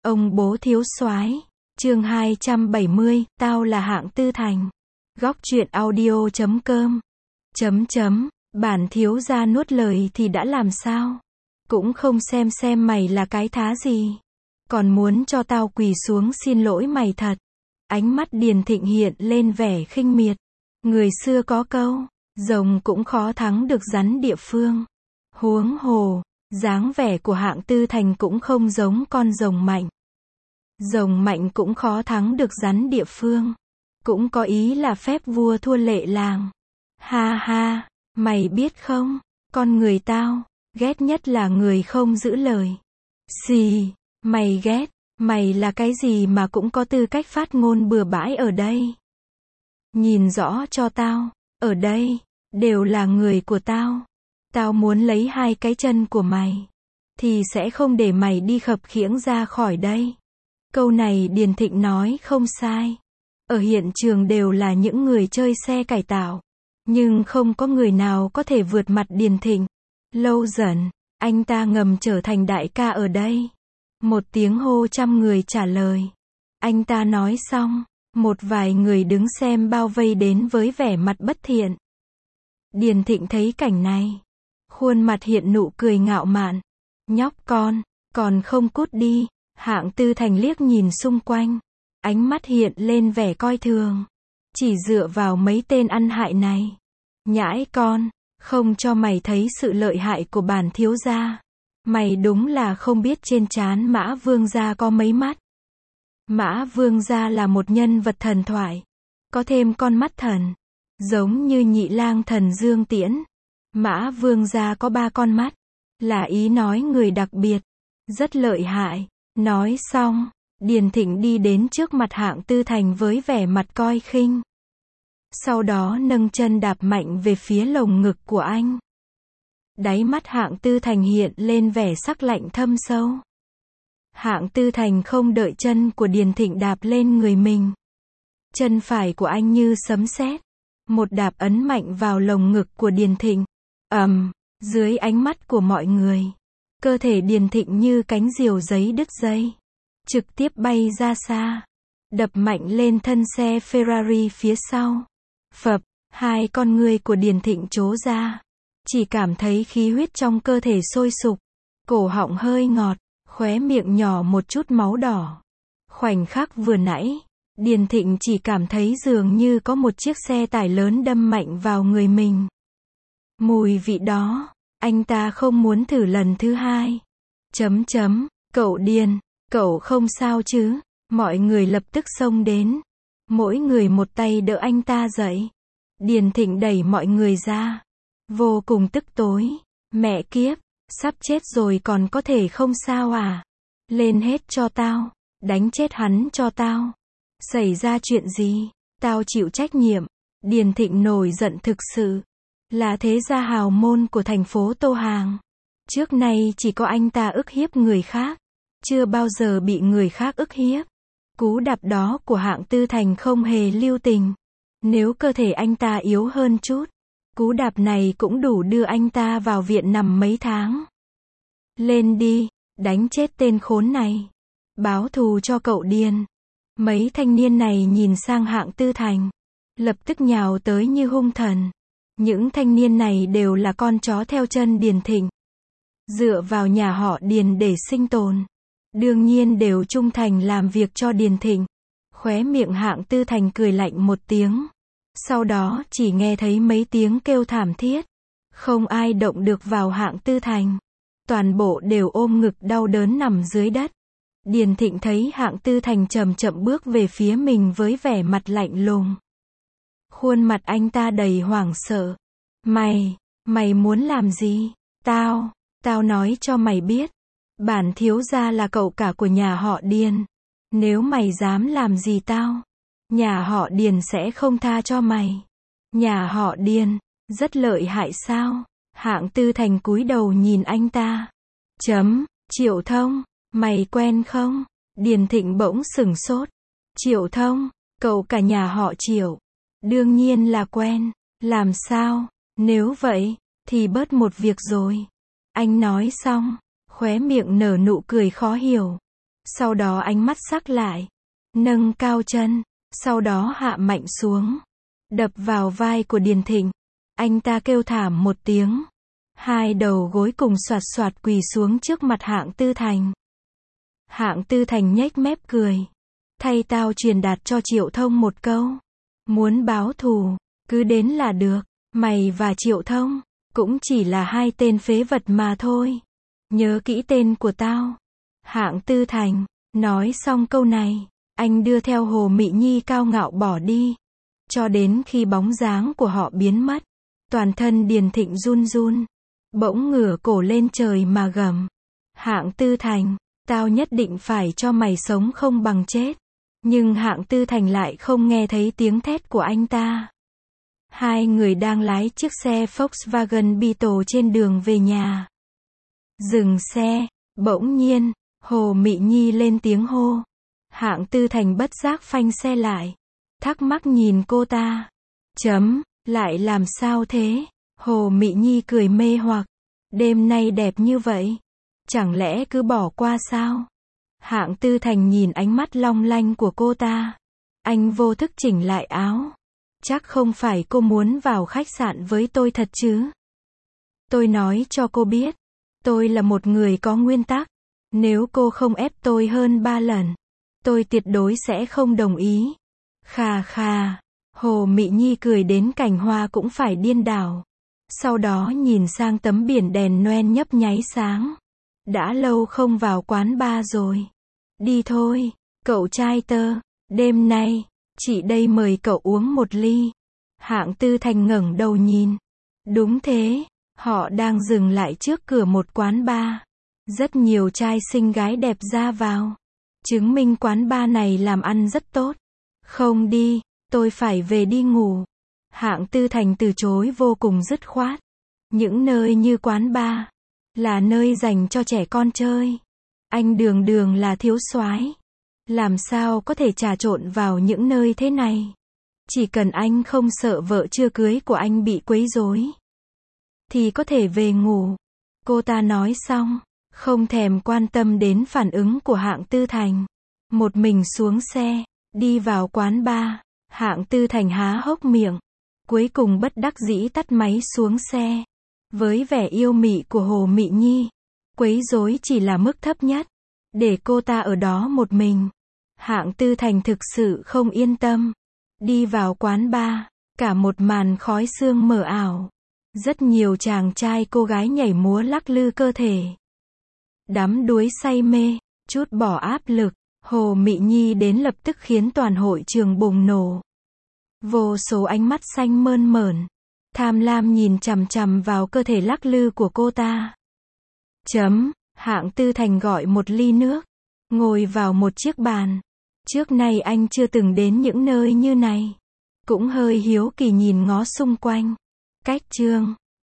Ông bố thiếu soái. Chương 270, tao là Hạng Tư Thành. Góc truyện audio.com. Bản thiếu gia nuốt lời thì đã làm sao? Cũng không xem mày là cái thá gì. Còn muốn cho tao quỳ xuống xin lỗi mày thật. Ánh mắt Điền Thịnh hiện lên vẻ khinh miệt. Người xưa có câu, rồng cũng khó thắng được rắn địa phương. Huống hồ, dáng vẻ của Hạng Tư Thành cũng không giống con rồng mạnh. Rồng mạnh cũng khó thắng được rắn địa phương. Cũng có ý là phép vua thua lệ làng. Ha ha, mày biết không, con người tao, ghét nhất là người không giữ lời. Xì, mày ghét, mày là cái gì mà cũng có tư cách phát ngôn bừa bãi ở đây. Nhìn rõ cho tao, ở đây, đều là người của tao. Tao muốn lấy hai cái chân của mày, thì sẽ không để mày đi khập khiễng ra khỏi đây. Câu này Điền Thịnh nói không sai. Ở hiện trường đều là những người chơi xe cải tạo. Nhưng không có người nào có thể vượt mặt Điền Thịnh. Lâu dần, anh ta ngầm trở thành đại ca ở đây. Một tiếng hô trăm người trả lời. Anh ta nói xong, một vài người đứng xem bao vây đến với vẻ mặt bất thiện. Điền Thịnh thấy cảnh này, khuôn mặt hiện nụ cười ngạo mạn. Nhóc con, còn không cút đi. Hạng Tư Thành liếc nhìn xung quanh, ánh mắt hiện lên vẻ coi thường. Chỉ dựa vào mấy tên ăn hại này. Nhãi con, không cho mày thấy sự lợi hại của bản thiếu gia. Mày đúng là không biết trên trán Mã Vương gia có mấy mắt. Mã Vương gia là một nhân vật thần thoại, có thêm con mắt thần, giống như Nhị Lang Thần Dương Tiễn. Mã Vương gia có 3 con mắt, là ý nói người đặc biệt, rất lợi hại. Nói xong, Điền Thịnh đi đến trước mặt Hạng Tư Thành với vẻ mặt coi khinh. Sau đó nâng chân đạp mạnh về phía lồng ngực của anh. Đáy mắt Hạng Tư Thành hiện lên vẻ sắc lạnh thâm sâu. Hạng Tư Thành không đợi chân của Điền Thịnh đạp lên người mình. Chân phải của anh như sấm sét, một đạp ấn mạnh vào lồng ngực của Điền Thịnh. Dưới ánh mắt của mọi người, cơ thể Điền Thịnh như cánh diều giấy đứt dây, trực tiếp bay ra xa, đập mạnh lên thân xe Ferrari phía sau. Phập, hai con ngươi của Điền Thịnh trố ra, chỉ cảm thấy khí huyết trong cơ thể sôi sục, cổ họng hơi ngọt, khóe miệng nhỏ một chút máu đỏ. Khoảnh khắc vừa nãy, Điền Thịnh chỉ cảm thấy dường như có một chiếc xe tải lớn đâm mạnh vào người mình. Mùi vị đó, anh ta không muốn thử lần thứ hai. Cậu Điền, cậu không sao chứ? Mọi người lập tức xông đến. Mỗi người một tay đỡ anh ta dậy. Điền Thịnh đẩy mọi người ra, vô cùng tức tối. Mẹ kiếp, sắp chết rồi còn có thể không sao à? Lên hết cho tao, đánh chết hắn cho tao. Xảy ra chuyện gì? Tao chịu trách nhiệm. Điền Thịnh nổi giận thực sự. Là thế gia hào môn của thành phố Tô Hàng. Trước nay chỉ có anh ta ức hiếp người khác, chưa bao giờ bị người khác ức hiếp. Cú đạp đó của Hạng Tư Thành không hề lưu tình. Nếu cơ thể anh ta yếu hơn chút, cú đạp này cũng đủ đưa anh ta vào viện nằm mấy tháng. Lên đi, đánh chết tên khốn này. Báo thù cho cậu Điền. Mấy thanh niên này nhìn sang Hạng Tư Thành, lập tức nhào tới như hung thần. Những thanh niên này đều là con chó theo chân Điền Thịnh, dựa vào nhà họ Điền để sinh tồn. Đương nhiên đều trung thành làm việc cho Điền Thịnh. Khóe miệng Hạng Tư Thành cười lạnh một tiếng. Sau đó chỉ nghe thấy mấy tiếng kêu thảm thiết. Không ai động được vào Hạng Tư Thành. Toàn bộ đều ôm ngực đau đớn nằm dưới đất. Điền Thịnh thấy Hạng Tư Thành chậm chậm bước về phía mình với vẻ mặt lạnh lùng. Khuôn mặt anh ta đầy hoảng sợ. Mày muốn làm gì? Tao nói cho mày biết. Bản thiếu gia là cậu cả của nhà họ Điền. Nếu mày dám làm gì tao, nhà họ Điền sẽ không tha cho mày. Nhà họ Điền, rất lợi hại sao? Hạng Tư Thành cúi đầu nhìn anh ta. Triệu Thông, mày quen không? Điền Thịnh bỗng sửng sốt. Triệu Thông, cậu cả nhà họ Triệu. Đương nhiên là quen. Làm sao? Nếu vậy, thì bớt một việc rồi. Anh nói xong, khóe miệng nở nụ cười khó hiểu. Sau đó ánh mắt sắc lại. Nâng cao chân. Sau đó hạ mạnh xuống. Đập vào vai của Điền Thịnh. Anh ta kêu thảm một tiếng. Hai đầu gối cùng xoạt xoạt quỳ xuống trước mặt Hạng Tư Thành. Hạng Tư Thành nhếch mép cười. Thay tao truyền đạt cho Triệu Thông một câu. Muốn báo thù, cứ đến là được. Mày và Triệu Thông, cũng chỉ là hai tên phế vật mà thôi. Nhớ kỹ tên của tao. Hạng Tư Thành, nói xong câu này, anh đưa theo Hồ Mị Nhi cao ngạo bỏ đi. Cho đến khi bóng dáng của họ biến mất. Toàn thân Điền Thịnh run run. Bỗng ngửa cổ lên trời mà gầm. Hạng Tư Thành, tao nhất định phải cho mày sống không bằng chết. Nhưng Hạng Tư Thành lại không nghe thấy tiếng thét của anh ta. Hai người đang lái chiếc xe Volkswagen Beetle trên đường về nhà. Dừng xe, bỗng nhiên, Hồ Mị Nhi lên tiếng hô. Hạng Tư Thành bất giác phanh xe lại. Thắc mắc nhìn cô ta. Lại làm sao thế? Hồ Mị Nhi cười mê hoặc. Đêm nay đẹp như vậy. Chẳng lẽ cứ bỏ qua sao? Hạng Tư Thành nhìn ánh mắt long lanh của cô ta. Anh vô thức chỉnh lại áo. Chắc không phải cô muốn vào khách sạn với tôi thật chứ? Tôi nói cho cô biết. Tôi là một người có nguyên tắc. Nếu cô không ép tôi hơn 3 lần, tôi tuyệt đối sẽ không đồng ý. Khà khà. Hồ Mị Nhi cười đến cảnh hoa cũng phải điên đảo. Sau đó nhìn sang tấm biển đèn noel nhấp nháy sáng. Đã lâu không vào quán bar rồi. Đi thôi, cậu trai tơ. Đêm nay, chị đây mời cậu uống một ly. Hạng Tư Thành ngẩng đầu nhìn. Đúng thế, họ đang dừng lại trước cửa một quán bar. Rất nhiều trai xinh gái đẹp ra vào. Chứng minh quán bar này làm ăn rất tốt. Không đi, tôi phải về đi ngủ. Hạng Tư Thành từ chối vô cùng dứt khoát. Những nơi như quán bar là nơi dành cho trẻ con chơi. Anh đường đường là thiếu soái, làm sao có thể trà trộn vào những nơi thế này? Chỉ cần anh không sợ vợ chưa cưới của anh bị quấy rối, thì có thể về ngủ. Cô ta nói xong, không thèm quan tâm đến phản ứng của Hạng Tư Thành. Một mình xuống xe, đi vào quán bar. Hạng Tư Thành há hốc miệng. Cuối cùng bất đắc dĩ tắt máy xuống xe. Với vẻ yêu mị của Hồ Mị Nhi, quấy rối chỉ là mức thấp nhất. Để cô ta ở đó một mình. Hạng Tư Thành thực sự không yên tâm. Đi vào quán bar, cả một màn khói sương mờ ảo. Rất nhiều chàng trai cô gái nhảy múa lắc lư cơ thể. Đắm đuối say mê, chút bỏ áp lực. Hồ Mị Nhi đến lập tức khiến toàn hội trường bùng nổ. Vô số ánh mắt xanh mơn mởn, tham lam nhìn chằm chằm vào cơ thể lắc lư của cô ta. Hạng Tư Thành gọi một ly nước, ngồi vào một chiếc bàn. Trước nay anh chưa từng đến những nơi như này. Cũng hơi hiếu kỳ nhìn ngó xung quanh. Cách chương